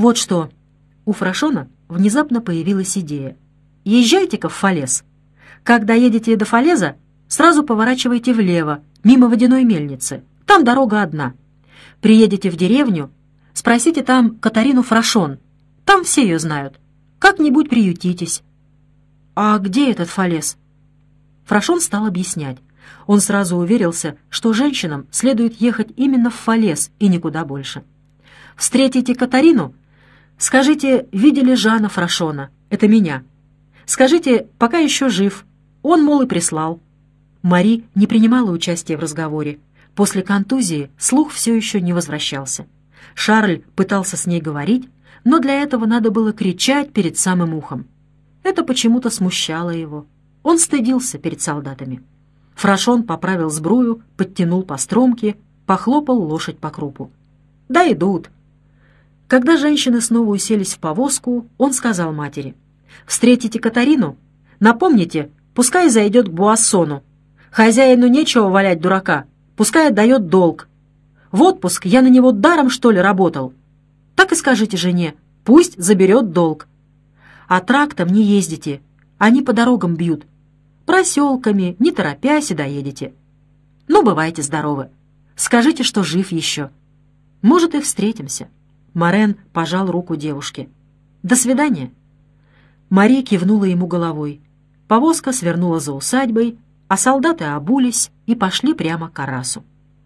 Вот что. У Фрашона внезапно появилась идея. Езжайте-ка в Фалес. Когда едете до Фалеза, сразу поворачивайте влево, мимо водяной мельницы. Там дорога одна. Приедете в деревню, спросите там Катарину Фрашон. Там все ее знают. Как-нибудь приютитесь. А где этот Фалес? Фрашон стал объяснять. Он сразу уверился, что женщинам следует ехать именно в Фалес и никуда больше. Встретите Катарину, скажите, видели Жана Фрашона, это меня. Скажите, пока еще жив, он, мол, и прислал. Мари не принимала участия в разговоре. После контузии слух все еще не возвращался. Шарль пытался с ней говорить, но для этого надо было кричать перед самым ухом. Это почему-то смущало его. Он стыдился перед солдатами. Фрашон поправил сбрую, подтянул постромки, похлопал лошадь по крупу. «Да идут». Когда женщины снова уселись в повозку, он сказал матери: «Встретите Катарину? Напомните, пускай зайдет к Буассону. Хозяину нечего валять дурака, пускай отдает долг. В отпуск я на него даром, что ли, работал? Так и скажите жене, пусть заберет долг. А трактом не ездите, они по дорогам бьют. Проселками, не торопясь, и доедете. Ну, бывайте здоровы. Скажите, что жив еще. Может, и встретимся». Морен пожал руку девушке. «До свидания». Мари кивнула ему головой. Повозка свернула за усадьбой, а солдаты обулись и пошли прямо к Арасу.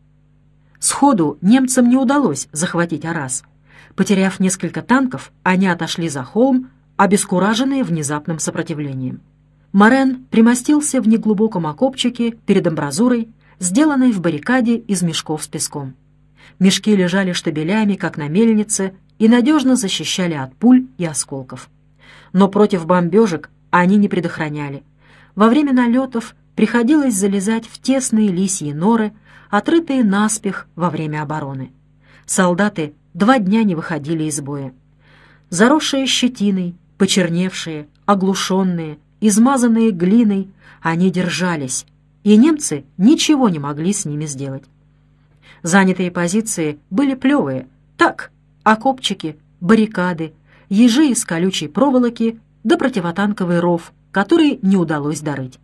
Сходу немцам не удалось захватить Арас. Потеряв несколько танков, они отошли за холм, обескураженные внезапным сопротивлением. Морен примостился в неглубоком окопчике перед амбразурой, сделанной в баррикаде из мешков с песком. Мешки лежали штабелями, как на мельнице, и надежно защищали от пуль и осколков. Но против бомбежек они не предохраняли. Во время налетов приходилось залезать в тесные лисьи норы, отрытые наспех во время обороны. Солдаты 2 дня не выходили из боя. Заросшие щетиной, почерневшие, оглушенные, измазанные глиной, они держались, и немцы ничего не могли с ними сделать. Занятые позиции были плевые, так, окопчики, баррикады, ежи из колючей проволоки да противотанковый ров, который не удалось дорыть.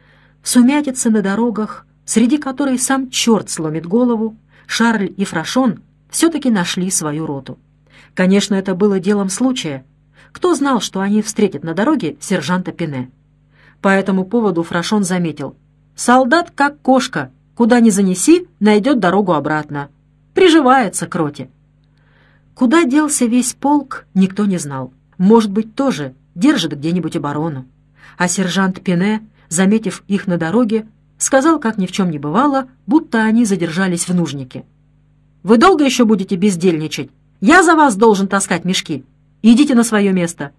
В сумятице на дорогах, среди которой сам черт сломит голову, Шарль и Фрашон все-таки нашли свою роту. Конечно, это было делом случая. Кто знал, что они встретят на дороге сержанта Пине? По этому поводу Фрашон заметил: «Солдат как кошка, куда ни занеси, найдет дорогу обратно. Приживается к роте». Куда делся весь полк, никто не знал. Может быть, тоже держит где-нибудь оборону. А сержант Пине, заметив их на дороге, сказал, как ни в чем не бывало, будто они задержались в нужнике: «Вы долго еще будете бездельничать? Я за вас должен таскать мешки. Идите на свое место».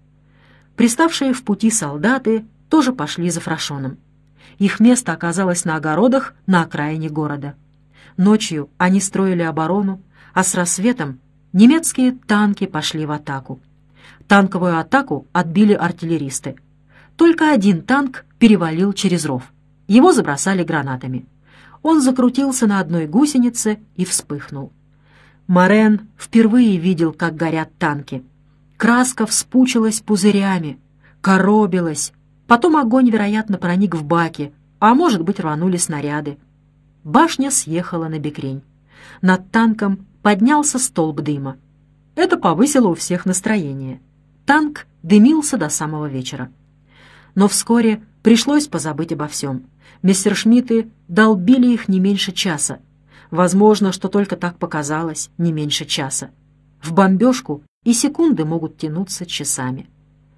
Приставшие в пути солдаты тоже пошли за Фрашоном. Их место оказалось на огородах на окраине города. Ночью они строили оборону, а с рассветом немецкие танки пошли в атаку. Танковую атаку отбили артиллеристы. Только один танк перевалил через ров. Его забросали гранатами. Он закрутился на одной гусенице и вспыхнул. Морен впервые видел, как горят танки. Краска вспучилась пузырями, коробилась. Потом огонь, вероятно, проник в баки, а может быть, рванули снаряды. Башня съехала на бекрень. Над танком поднялся столб дыма. Это повысило у всех настроение. Танк дымился до самого вечера. Но вскоре пришлось позабыть обо всем. Мессершмитты долбили их не меньше часа. Возможно, что только так показалось, не меньше часа. В бомбежку и секунды могут тянуться часами.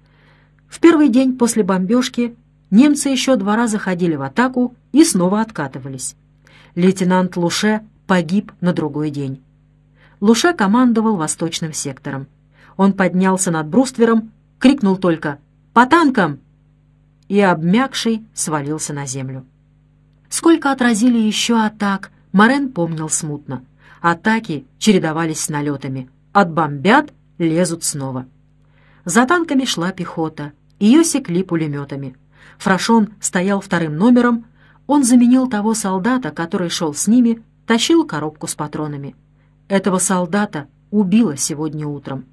В первый день после бомбежки немцы еще 2 раза ходили в атаку и снова откатывались. Лейтенант Луше погиб на другой день. Луше командовал восточным сектором. Он поднялся над бруствером, крикнул только «По танкам!» и, обмякший, свалился на землю. Сколько отразили еще атак, Морен помнил смутно. Атаки чередовались с налетами. Отбомбят, лезут снова. За танками шла пехота. Ее секли пулеметами. Фрашон стоял 2-м номером. Он заменил того солдата, который шел с ними, тащил коробку с патронами. Этого солдата убило сегодня утром.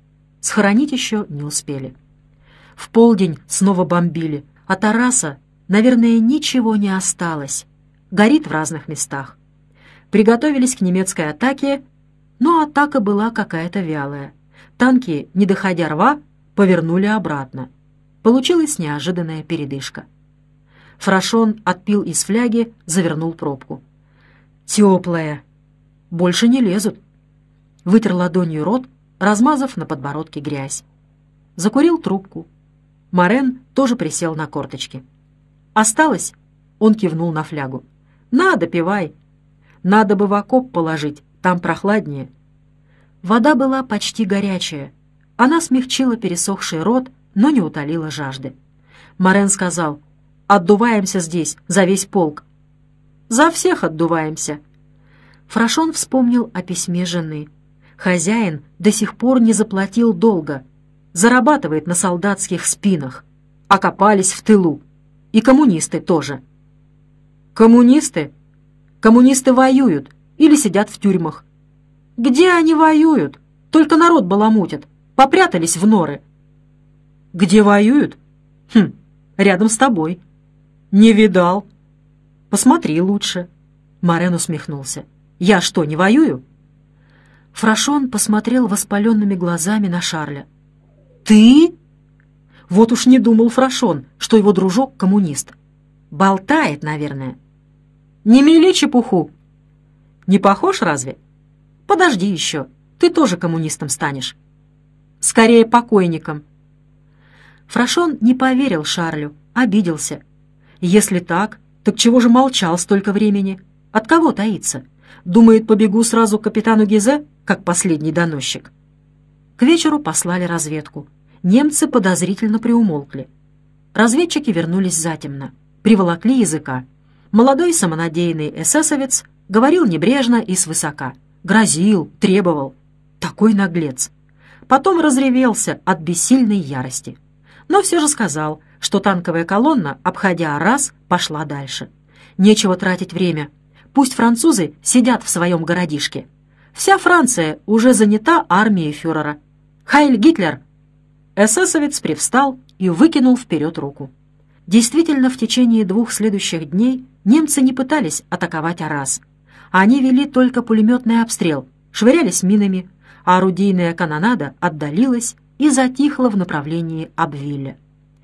схоронить еще не успели. В полдень снова бомбили, а Тараса, наверное, ничего не осталось. Горит в разных местах. Приготовились к немецкой атаке, но атака была какая-то вялая. Танки, не доходя рва, повернули обратно. Получилась неожиданная передышка. Фрашон отпил из фляги, завернул пробку. «Теплая. Больше не лезут». Вытер ладонью рот, размазав на подбородке грязь. Закурил трубку. Морен тоже присел на корточки. «Осталось?» — он кивнул на флягу. «На, допивай. Надо бы в окоп положить, там прохладнее». Вода была почти горячая. Она смягчила пересохший рот, но не утолила жажды. Морен сказал: «Отдуваемся здесь, за весь полк». «За всех отдуваемся». Фрашон вспомнил о письме жены. Хозяин до сих пор не заплатил долга. Зарабатывает на солдатских спинах. Окопались в тылу. И коммунисты тоже. Коммунисты? Коммунисты воюют или сидят в тюрьмах. Где они воюют? Только народ баламутят. Попрятались в норы. Где воюют? Рядом с тобой. Не видал. Посмотри лучше. Морен усмехнулся. Я что, не воюю? Фрашон посмотрел воспаленными глазами на Шарля. «Ты?» Вот уж не думал Фрашон, что его дружок коммунист. Болтает, наверное. «Не мели чепуху!» «Не похож разве?» «Подожди еще, ты тоже коммунистом станешь». «Скорее покойником». Фрашон не поверил Шарлю, обиделся. Если так чего же молчал столько времени? От кого таится? Думает, побегу сразу к капитану Гизе, как последний доносчик. К вечеру послали разведку. Немцы подозрительно приумолкли. Разведчики вернулись затемно. Приволокли языка. Молодой самонадеянный эсэсовец говорил небрежно и свысока. Грозил, требовал. Такой наглец. Потом разревелся от бессильной ярости. Но все же сказал, что танковая колонна, обходя Аррас, пошла дальше. Нечего тратить время. Пусть французы сидят в своем городишке. Вся Франция уже занята армией фюрера. «Хайль Гитлер!» Эсэсовец привстал и выкинул вперед руку. Действительно, в течение 2 следующих дней немцы не пытались атаковать Аррас. Они вели только пулеметный обстрел, швырялись минами, а орудийная канонада отдалилась и затихла в направлении Абвилля.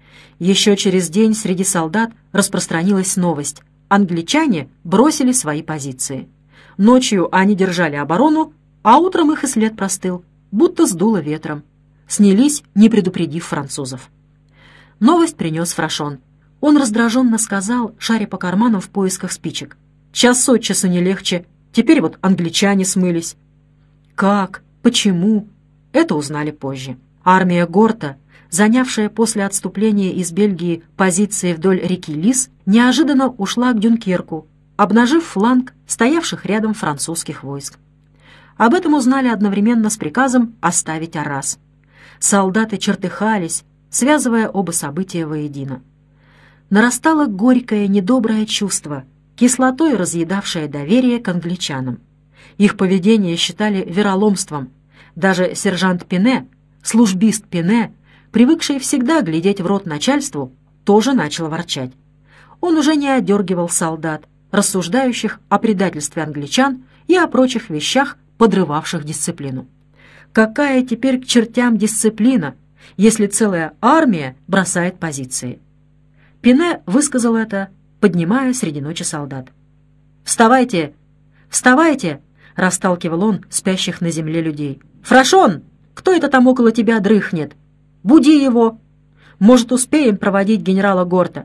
Еще через день среди солдат распространилась новость. Англичане бросили свои позиции. Ночью они держали оборону, а утром их и след простыл, будто сдуло ветром. Снялись, не предупредив французов. Новость принес Фрашон. Он раздраженно сказал, шаря по карманам в поисках спичек: «Час от часу не легче. Теперь вот англичане смылись». Как? Почему? Это узнали позже. Армия Горта, занявшая после отступления из Бельгии позиции вдоль реки Лис, неожиданно ушла к Дюнкерку, обнажив фланг стоявших рядом французских войск. Об этом узнали одновременно с приказом оставить Аррас. Солдаты чертыхались, связывая оба события воедино. Нарастало горькое, недоброе чувство, кислотой разъедавшее доверие к англичанам. Их поведение считали вероломством. Даже сержант Пине, службист Пине, привыкший всегда глядеть в рот начальству, тоже начал ворчать. Он уже не одергивал солдат, рассуждающих о предательстве англичан и о прочих вещах, подрывавших дисциплину. Какая теперь к чертям дисциплина, если целая армия бросает позиции? Пине высказал это, поднимая среди ночи солдат. «Вставайте! Вставайте!» — расталкивал он спящих на земле людей. «Фрашон! Кто это там около тебя дрыхнет? Буди его! Может, успеем проводить генерала Горта?»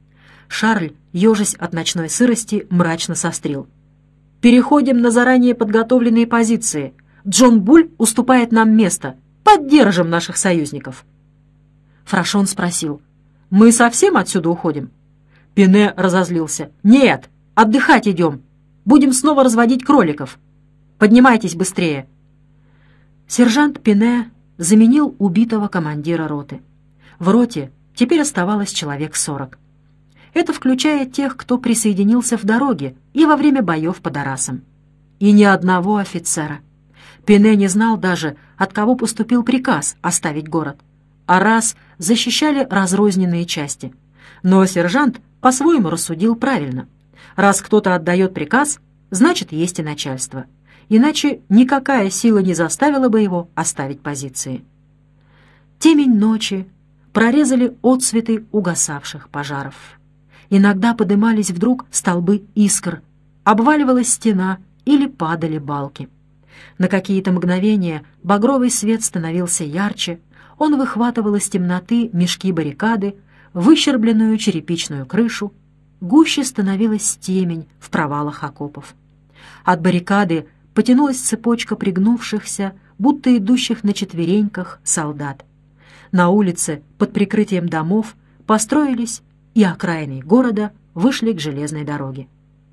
Шарль, ежась от ночной сырости, мрачно сострил. «Переходим на заранее подготовленные позиции. Джон Буль уступает нам место. Поддержим наших союзников». Фрашон спросил: «Мы совсем отсюда уходим?» Пине разозлился. «Нет, отдыхать идем. Будем снова разводить кроликов. Поднимайтесь быстрее». Сержант Пине заменил убитого командира роты. В роте теперь оставалось человек 40. Это включая тех, кто присоединился в дороге и во время боев под Аррасом. И ни одного офицера. Пине не знал даже, от кого поступил приказ оставить город. Аррас защищали разрозненные части. Но сержант по-своему рассудил правильно. Раз кто-то отдает приказ, значит, есть и начальство. Иначе никакая сила не заставила бы его оставить позиции. Темень ночи прорезали отсветы угасавших пожаров. Иногда подымались вдруг столбы искр, обваливалась стена или падали балки. На какие-то мгновения багровый свет становился ярче, он выхватывал из темноты мешки баррикады, выщербленную черепичную крышу, гуще становилась темень в провалах окопов. От баррикады потянулась цепочка пригнувшихся, будто идущих на четвереньках солдат. На улице под прикрытием домов построились, и окраины города вышли к железной дороге.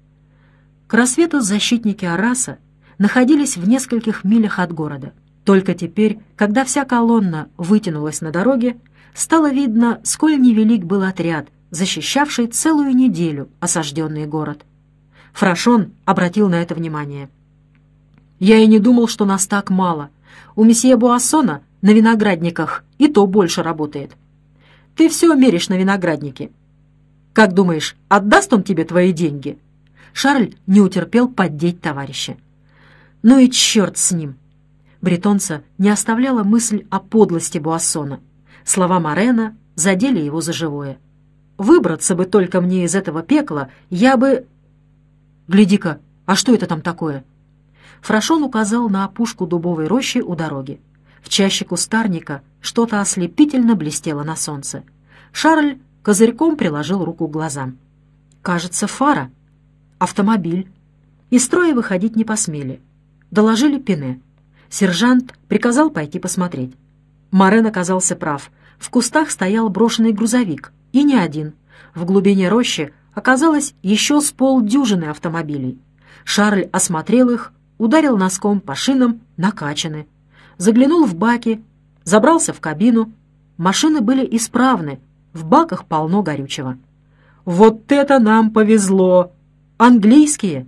К рассвету защитники Арраса находились в нескольких милях от города. Только теперь, когда вся колонна вытянулась на дороге, стало видно, сколь невелик был отряд, защищавший целую неделю осажденный город. Фрашон обратил на это внимание. «Я и не думал, что нас так мало. У месье Буассона на виноградниках и то больше работает. Ты все меришь на винограднике. Как думаешь, отдаст он тебе твои деньги?» Шарль не утерпел поддеть товарища. «Ну и черт с ним!» Бретонца не оставляла мысль о подлости Буассона. Слова Морена задели его за живое. «Выбраться бы только мне из этого пекла, я бы...» «Гляди-ка, а что это там такое?» Фрашон указал на опушку дубовой рощи у дороги. В чаще кустарника что-то ослепительно блестело на солнце. Шарль козырьком приложил руку к глазам. «Кажется, фара. Автомобиль». Из строя выходить не посмели. Доложили Пине. Сержант приказал пойти посмотреть. Морен оказался прав. В кустах стоял брошенный грузовик, и не один. В глубине рощи оказалось еще с полдюжины автомобилей. Шарль осмотрел их, ударил носком по шинам, накачаны. Заглянул в баки, забрался в кабину. Машины были исправны, в баках полно горючего. «Вот это нам повезло! Английские!»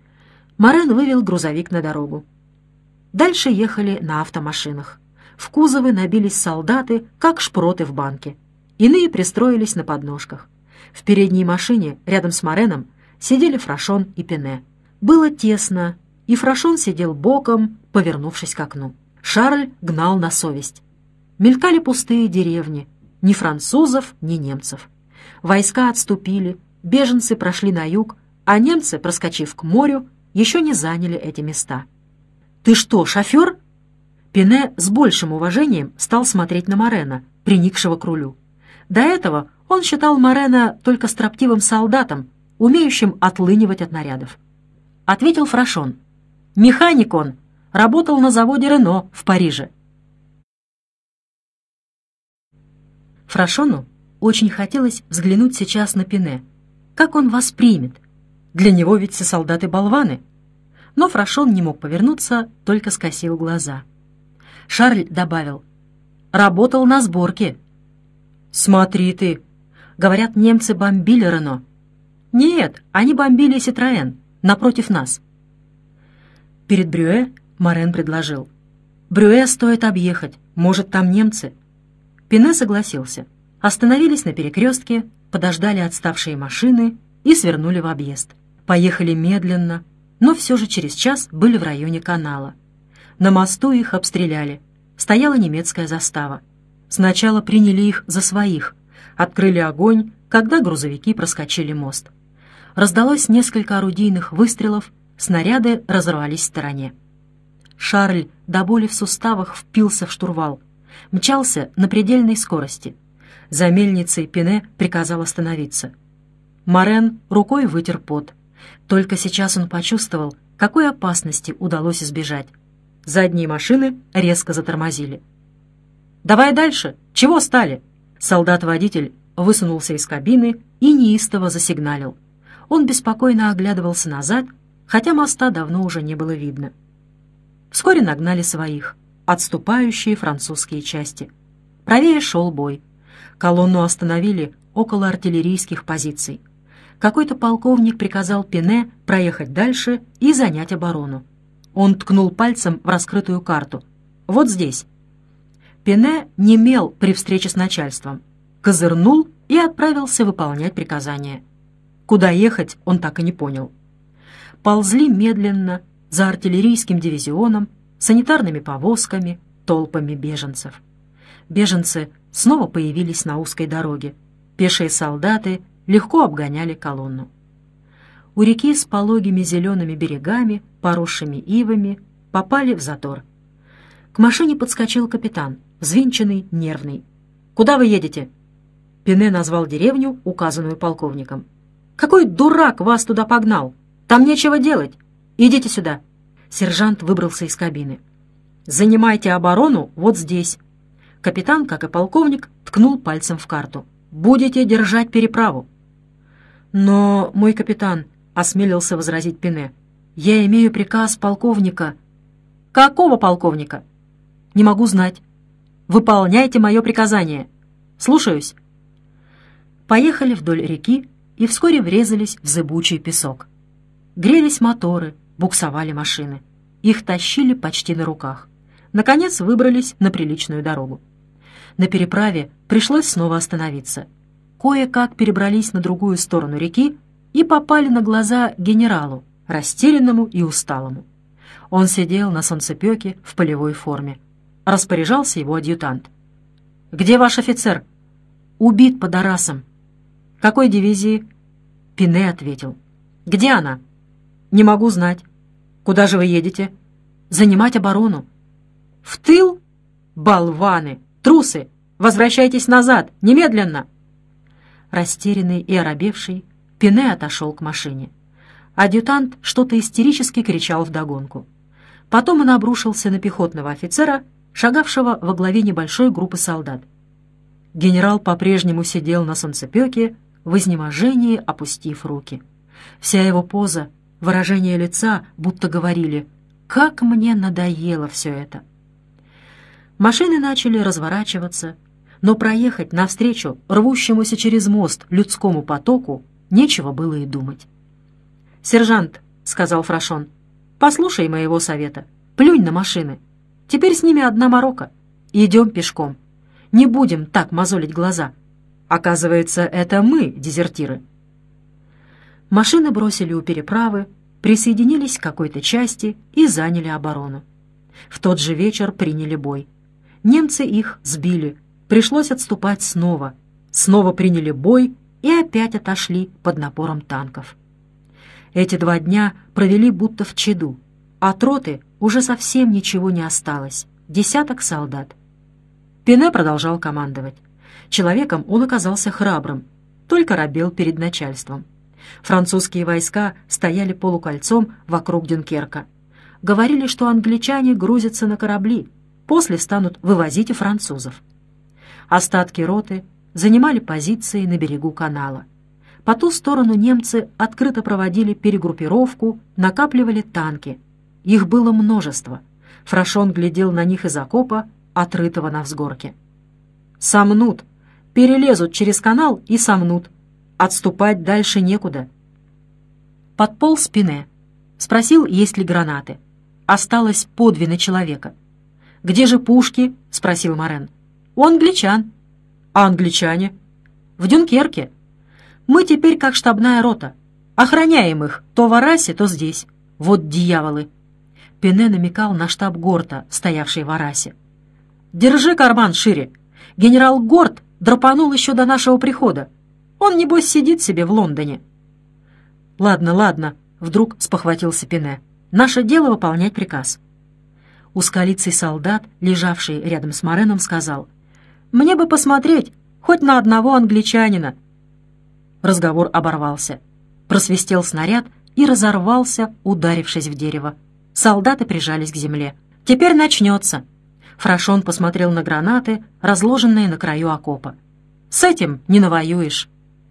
Морен вывел грузовик на дорогу. Дальше ехали на автомашинах. В кузовы набились солдаты, как шпроты в банке. Иные пристроились на подножках. В передней машине, рядом с Мореном, сидели Фрашон и Пине. Было тесно, и Фрашон сидел боком, повернувшись к окну. Шарль гнал на совесть. Мелькали пустые деревни. Ни французов, ни немцев. Войска отступили, беженцы прошли на юг, а немцы, проскочив к морю, еще не заняли эти места. «Ты что, шофер?» Пине с большим уважением стал смотреть на Морена, приникшего к рулю. До этого он считал Морена только строптивым солдатом, умеющим отлынивать от нарядов. Ответил Фрашон. «Механик он, работал на заводе Рено в Париже». Фрашону очень хотелось взглянуть сейчас на Пине. Как он воспримет? Для него ведь все солдаты болваны. Но Фрашон не мог повернуться, только скосил глаза. Шарль добавил: «Работал на сборке». «Смотри ты! Говорят, немцы бомбили Рено». «Нет, они бомбили Ситроэн, напротив нас». Перед Брюэ Морен предложил: «Брюэ стоит объехать, может, там немцы». Пине согласился. Остановились на перекрестке, подождали отставшие машины и свернули в объезд. Поехали медленно, но все же через час были в районе канала. На мосту их обстреляли. Стояла немецкая застава. Сначала приняли их за своих, открыли огонь, когда грузовики проскочили мост. Раздалось несколько орудийных выстрелов, снаряды разорвались в стороне. Шарль до боли в суставах впился в штурвал, мчался на предельной скорости. За мельницей Пине приказал остановиться. Морен рукой вытер пот. Только сейчас он почувствовал, какой опасности удалось избежать. Задние машины резко затормозили. «Давай дальше! Чего стали?» Солдат-водитель высунулся из кабины и неистово засигналил. Он беспокойно оглядывался назад, хотя моста давно уже не было видно. Вскоре нагнали своих, отступающие французские части. Правее шел бой. Колонну остановили около артиллерийских позиций. Какой-то полковник приказал Пине проехать дальше и занять оборону. Он ткнул пальцем в раскрытую карту. «Вот здесь». Пене немел при встрече с начальством, козырнул и отправился выполнять приказания. Куда ехать, он так и не понял. Ползли медленно, за артиллерийским дивизионом, санитарными повозками, толпами беженцев. Беженцы снова появились на узкой дороге. Пешие солдаты легко обгоняли колонну. У реки с пологими зелеными берегами, поросшими ивами, попали в затор. К машине подскочил капитан, взвинченный, нервный. «Куда вы едете?» Пене назвал деревню, указанную полковником. «Какой дурак вас туда погнал? Там нечего делать. Идите сюда». Сержант выбрался из кабины. «Занимайте оборону вот здесь». Капитан, как и полковник, ткнул пальцем в карту. «Будете держать переправу». «Но, мой капитан», — осмелился возразить Пене, — «я имею приказ полковника». «Какого полковника?» «Не могу знать». «Выполняйте мое приказание». «Слушаюсь». Поехали вдоль реки и вскоре врезались в зыбучий песок. Грелись моторы, буксовали машины. Их тащили почти на руках. Наконец выбрались на приличную дорогу. На переправе пришлось снова остановиться. Кое-как перебрались на другую сторону реки и попали на глаза генералу, растерянному и усталому. Он сидел на солнцепёке в полевой форме. Распоряжался его адъютант. «Где ваш офицер?» «Убит под Арасом». «Какой дивизии?» Пене ответил. «Где она?» «Не могу знать». «Куда же вы едете?» «Занимать оборону». «В тыл? Болваны! Трусы! Возвращайтесь назад! Немедленно!» Растерянный и оробевший, Пене отошел к машине. Адъютант что-то истерически кричал вдогонку. Потом он обрушился на пехотного офицера, шагавшего во главе небольшой группы солдат. Генерал по-прежнему сидел на солнцепёке, в изнеможении опустив руки. Вся его поза, выражение лица будто говорили: «Как мне надоело все это!» Машины начали разворачиваться, но проехать навстречу рвущемуся через мост людскому потоку нечего было и думать. «Сержант», — сказал Фрашон, — «послушай моего совета. Плюнь на машины. Теперь с ними одна морока. Идем пешком. Не будем так мозолить глаза. Оказывается, это мы, дезертиры». Машины бросили у переправы, присоединились к какой-то части и заняли оборону. В тот же вечер приняли бой. Немцы их сбили. Пришлось отступать снова. Снова приняли бой и опять отошли под напором танков. Эти 2 дня провели будто в чаду. От роты уже совсем ничего не осталось. 10 солдат. Пене продолжал командовать. Человеком он оказался храбрым, только робел перед начальством. Французские войска стояли полукольцом вокруг Дюнкерка. Говорили, что англичане грузятся на корабли, после станут вывозить и французов. Остатки роты занимали позиции на берегу канала. По ту сторону немцы открыто проводили перегруппировку, накапливали танки. Их было множество. Фрашон глядел на них из окопа, отрытого на взгорке. «Сомнут! Перелезут через канал и сомнут. Отступать дальше некуда». Подполз Пене. Спросил, есть ли гранаты. Осталось по 2 на человека. «Где же пушки?» — спросил Морен. «У англичан». «А англичане?» «В Дюнкерке. Мы теперь как штабная рота. Охраняем их то в Арасе, то здесь. Вот дьяволы!» Пене намекал на штаб Горта, стоявший в Арасе. «Держи карман шире. Генерал Горт драпанул еще до нашего прихода. Он, небось, сидит себе в Лондоне». «Ладно, ладно», — вдруг спохватился Пене. «Наше дело выполнять приказ». Узколицый солдат, лежавший рядом с Мореном, сказал: «Мне бы посмотреть хоть на одного англичанина». Разговор оборвался. Просвистел снаряд и разорвался, ударившись в дерево. Солдаты прижались к земле. «Теперь начнется». Фрашон посмотрел на гранаты, разложенные на краю окопа. «С этим не навоюешь».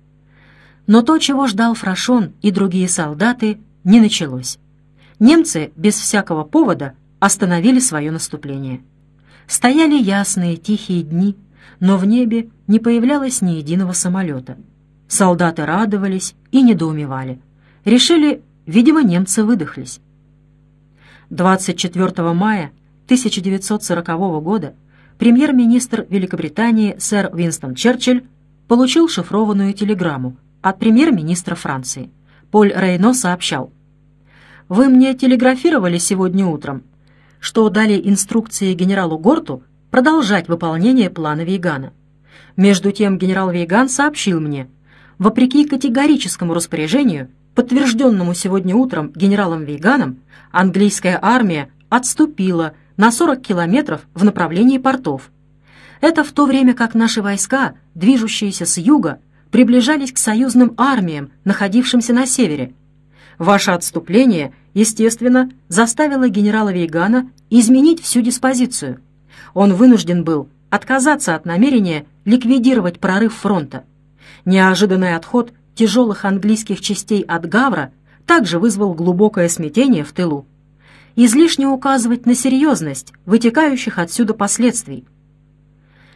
Но то, чего ждал Фрашон и другие солдаты, не началось. Немцы без всякого повода остановили свое наступление. Стояли ясные, тихие дни, но в небе не появлялось ни единого самолета. Солдаты радовались и недоумевали. Решили, видимо, немцы выдохлись. 24 мая 1940 года премьер-министр Великобритании сэр Уинстон Черчилль получил шифрованную телеграмму от премьер-министра Франции. Поль Рейно сообщал: «Вы мне телеграфировали сегодня утром, что дали инструкции генералу Горту продолжать выполнение плана Вейгана. Между тем генерал Вейган сообщил мне, вопреки категорическому распоряжению, подтвержденному сегодня утром генералом Вейганом, английская армия отступила на 40 километров в направлении портов. Это в то время как наши войска, движущиеся с юга, приближались к союзным армиям, находившимся на севере. Ваше отступление, естественно, заставило генерала Вейгана изменить всю диспозицию. Он вынужден был отказаться от намерения ликвидировать прорыв фронта. Неожиданный отход тяжелых английских частей от Гавра также вызвал глубокое смятение в тылу. Излишне указывать на серьезность вытекающих отсюда последствий.